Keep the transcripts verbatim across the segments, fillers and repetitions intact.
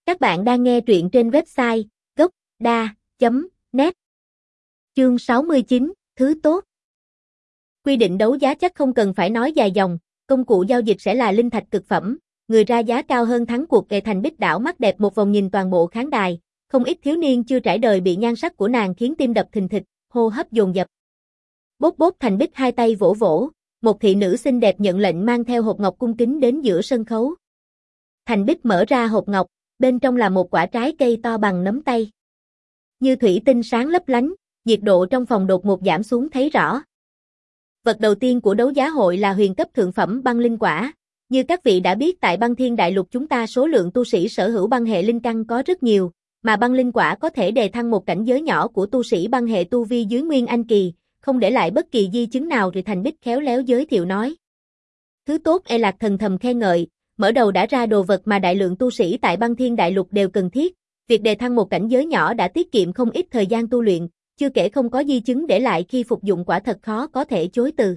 Các bạn đang nghe truyện trên website gốc đa chấm net. Chương sáu mươi chín, thứ tốt. Quy định đấu giá chắc không cần phải nói dài dòng, công cụ giao dịch sẽ là linh thạch cực phẩm, người ra giá cao hơn thắng cuộc. Kệ Thành Bích đảo mắt đẹp một vòng nhìn toàn bộ khán đài, không ít thiếu niên chưa trải đời bị nhan sắc của nàng khiến tim đập thình thịch, hô hấp dồn dập. Bốp bốp. Thành Bích hai tay vỗ vỗ, một thị nữ xinh đẹp nhận lệnh mang theo hộp ngọc cung kính đến giữa sân khấu. Thành Bích mở ra hộp ngọc, bên trong là một quả trái cây to bằng nắm tay. Như thủy tinh sáng lấp lánh, nhiệt độ trong phòng đột ngột giảm xuống thấy rõ. Vật đầu tiên của đấu giá hội là huyền cấp thượng phẩm băng linh quả. Như các vị đã biết, tại Băng Thiên Đại Lục chúng ta số lượng tu sĩ sở hữu băng hệ linh căn có rất nhiều, mà băng linh quả có thể đề thăng một cảnh giới nhỏ của tu sĩ băng hệ tu vi dưới Nguyên Anh kỳ, không để lại bất kỳ di chứng nào. Rồi Thành Bích khéo léo giới thiệu nói. Thứ tốt. E Lạc Thần thầm khen ngợi, mở đầu đã ra đồ vật mà đại lượng tu sĩ tại Băng Thiên Đại Lục đều cần thiết, việc đề thăng một cảnh giới nhỏ đã tiết kiệm không ít thời gian tu luyện, chưa kể không có di chứng để lại khi phục dụng, quả thật khó có thể chối từ.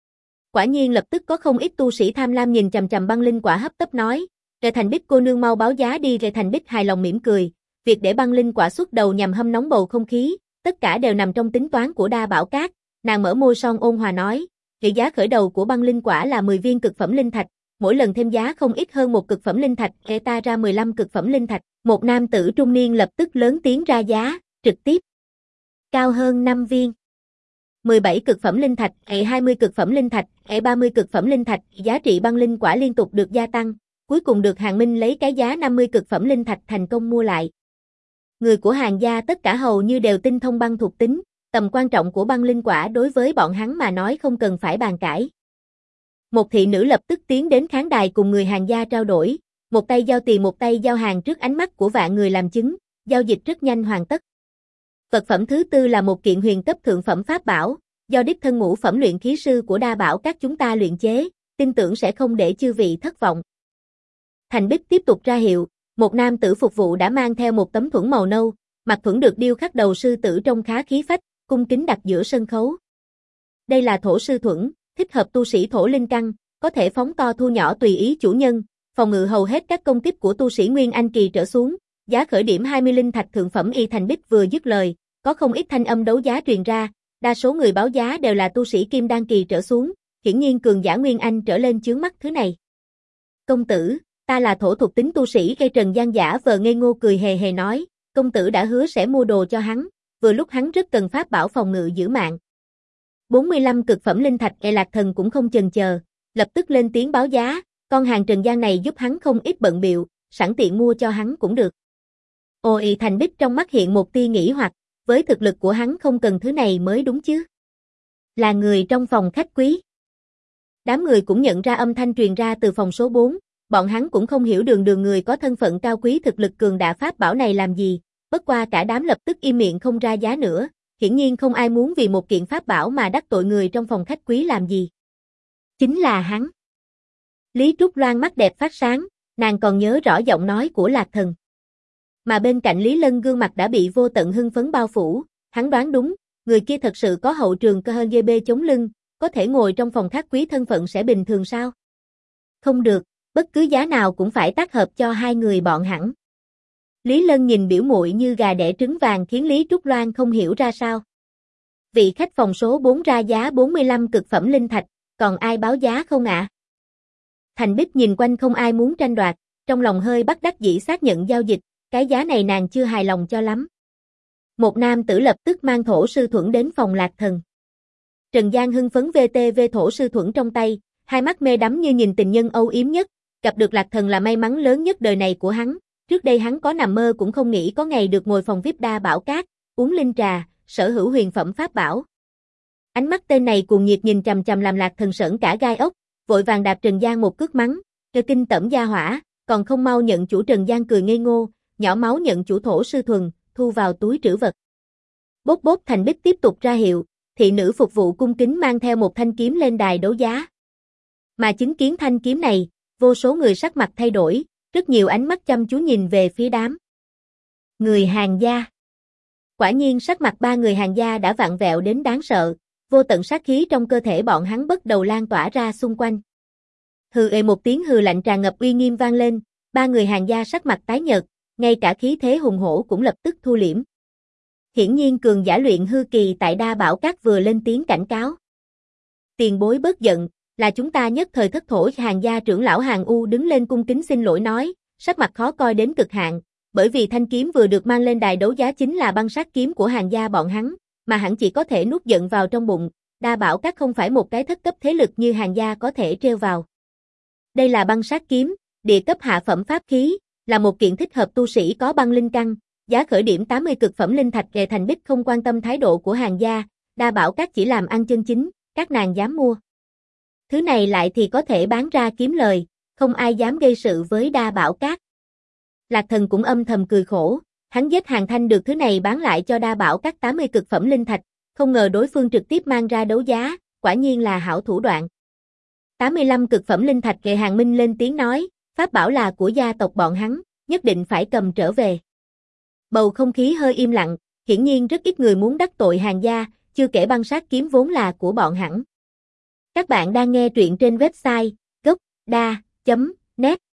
Quả nhiên lập tức có không ít tu sĩ tham lam nhìn chằm chằm băng linh quả hấp tấp nói, Rề Thành Bích cô nương mau báo giá đi. Rề Thành Bích hài lòng mỉm cười, việc để băng linh quả xuất đầu nhằm hâm nóng bầu không khí, tất cả đều nằm trong tính toán của Đa Bảo Các. Nàng mở môi son ôn hòa nói, trị giá khởi đầu của băng linh quả là mười viên cực phẩm linh thạch, mỗi lần thêm giá không ít hơn một cực phẩm linh thạch, e ta ra mười lăm cực phẩm linh thạch. Một nam tử trung niên lập tức lớn tiếng ra giá, trực tiếp. Cao hơn năm viên. mười bảy cực phẩm linh thạch, e hai mươi cực phẩm linh thạch, e ba mươi cực phẩm linh thạch, giá trị băng linh quả liên tục được gia tăng, cuối cùng được Hàng Minh lấy cái giá năm mươi cực phẩm linh thạch thành công mua lại. Người của Hàng gia tất cả hầu như đều tinh thông băng thuộc tính, tầm quan trọng của băng linh quả đối với bọn hắn mà nói không cần phải bàn cãi. Một thị nữ lập tức tiến đến khán đài cùng người Hàng gia trao đổi, một tay giao tiền một tay giao hàng trước ánh mắt của vạn người làm chứng, giao dịch rất nhanh hoàn tất. Vật phẩm thứ tư là một kiện huyền cấp thượng phẩm pháp bảo, do đích thân ngũ phẩm luyện khí sư của Đa Bảo Các chúng ta luyện chế, tin tưởng sẽ không để chư vị thất vọng. Thành Bích tiếp tục ra hiệu, một nam tử phục vụ đã mang theo một tấm thuẫn màu nâu, mặt thuẫn được điêu khắc đầu sư tử trông khá khí phách, cung kính đặt giữa sân khấu. Đây là thổ sư thuẫn, thích hợp tu sĩ thổ linh căn, có thể phóng to thu nhỏ tùy ý chủ nhân, phòng ngự hầu hết các công kích của tu sĩ Nguyên Anh kỳ trở xuống, giá khởi điểm hai mươi linh thạch thượng phẩm. Y Thành Bích vừa dứt lời, có không ít thanh âm đấu giá truyền ra, đa số người báo giá đều là tu sĩ Kim Đan kỳ trở xuống, hiển nhiên cường giả Nguyên Anh trở lên chướng mắt thứ này. Công tử, ta là thổ thuộc tính tu sĩ. Cây Trần Gian giả vờ ngây ngô cười hề hề nói, công tử đã hứa sẽ mua đồ cho hắn, vừa lúc hắn rất cần pháp bảo phòng ngự giữ mạng. bốn mươi lăm cực phẩm linh thạch. E Lạc Thần cũng không chần chờ, lập tức lên tiếng báo giá, con hàng Trần Gian này giúp hắn không ít bận biệu, sẵn tiện mua cho hắn cũng được. Ôi. Thành Bích trong mắt hiện một tia nghĩ hoặc, với thực lực của hắn không cần thứ này mới đúng chứ. Là người trong phòng khách quý. Đám người cũng nhận ra âm thanh truyền ra từ phòng số bốn, bọn hắn cũng không hiểu đường đường người có thân phận cao quý thực lực cường đại pháp bảo này làm gì, bất qua cả đám lập tức im miệng không ra giá nữa, hiển nhiên không ai muốn vì một kiện pháp bảo mà đắc tội người trong phòng khách quý làm gì. Chính là hắn. Lý Trúc Loan mắt đẹp phát sáng, nàng còn nhớ rõ giọng nói của Lạc Thần. Mà bên cạnh Lý Lân gương mặt đã bị vô tận hưng phấn bao phủ, hắn đoán đúng, người kia thật sự có hậu trường cơ giê bê chống lưng, có thể ngồi trong phòng khách quý, thân phận sẽ bình thường sao? Không được, bất cứ giá nào cũng phải tác hợp cho hai người bọn hắn. Lý Lân nhìn biểu muội như gà đẻ trứng vàng khiến Lý Trúc Loan không hiểu ra sao. Vị khách phòng số bốn ra giá bốn mươi lăm cực phẩm linh thạch, còn ai báo giá không ạ? À? Thành Bích nhìn quanh không ai muốn tranh đoạt, trong lòng hơi bất đắc dĩ xác nhận giao dịch, cái giá này nàng chưa hài lòng cho lắm. Một nam tử lập tức mang thổ sư thuẫn đến phòng Lạc Thần. Trần Gian hưng phấn vê tê vê thổ sư thuẫn trong tay, hai mắt mê đắm như nhìn tình nhân âu yếm nhất, gặp được Lạc Thần là may mắn lớn nhất đời này của hắn, trước đây hắn có nằm mơ cũng không nghĩ có ngày được ngồi phòng vi ai pi Đa Bảo Các, uống linh trà, sở hữu huyền phẩm pháp bảo. Ánh mắt tên này cuồng nhiệt nhìn chằm chằm làm Lạc Thần sởn cả gai ốc, vội vàng đạp Trần Gian một cước mắng, "Cơ kinh tẩm gia hỏa, còn không mau nhận chủ." Trần Gian cười ngây ngô, nhỏ máu nhận chủ thổ sư thuần, thu vào túi trữ vật. Bốp bốp. Thành Bích tiếp tục ra hiệu, thị nữ phục vụ cung kính mang theo một thanh kiếm lên đài đấu giá. Mà chứng kiến thanh kiếm này, vô số người sắc mặt thay đổi, rất nhiều ánh mắt chăm chú nhìn về phía đám người Hàng gia. Quả nhiên sắc mặt ba người Hàng gia đã vặn vẹo đến đáng sợ, vô tận sát khí trong cơ thể bọn hắn bắt đầu lan tỏa ra xung quanh. Hừ ê một tiếng hừ lạnh tràn ngập uy nghiêm vang lên, ba người Hàng gia sắc mặt tái nhợt, ngay cả khí thế hùng hổ cũng lập tức thu liễm. Hiển nhiên cường giả luyện hư kỳ tại Đa Bảo Các vừa lên tiếng cảnh cáo. Tiền bối bớt giận, là chúng ta nhất thời thất thổ. Hàng gia trưởng lão Hàng U đứng lên cung kính xin lỗi nói, sắc mặt khó coi đến cực hạn, bởi vì thanh kiếm vừa được mang lên đài đấu giá chính là băng sát kiếm của Hàng gia bọn hắn, mà hắn chỉ có thể nuốt giận vào trong bụng. Đa Bảo Các không phải một cái thất cấp thế lực như Hàng gia có thể trêu vào. Đây là băng sát kiếm, địa cấp hạ phẩm pháp khí, là một kiện thích hợp tu sĩ có băng linh căn, giá khởi điểm tám mươi cực phẩm linh thạch. Ghề Thành Bích không quan tâm thái độ của Hàng gia, Đa Bảo Các chỉ làm ăn chân chính, các nàng dám mua. Thứ này lại thì có thể bán ra kiếm lời, không ai dám gây sự với Đa Bảo Các. Lạc Thần cũng âm thầm cười khổ, hắn giết Hàng Thanh được thứ này bán lại cho Đa Bảo Các tám mươi cực phẩm linh thạch, không ngờ đối phương trực tiếp mang ra đấu giá, quả nhiên là hảo thủ đoạn. tám mươi lăm cực phẩm linh thạch. Ghề Hàng Minh lên tiếng nói, pháp bảo là của gia tộc bọn hắn, nhất định phải cầm trở về. Bầu không khí hơi im lặng, hiển nhiên rất ít người muốn đắc tội Hàng gia, chưa kể băng sát kiếm vốn là của bọn hắn. Các bạn đang nghe truyện trên website gốc đa chấm net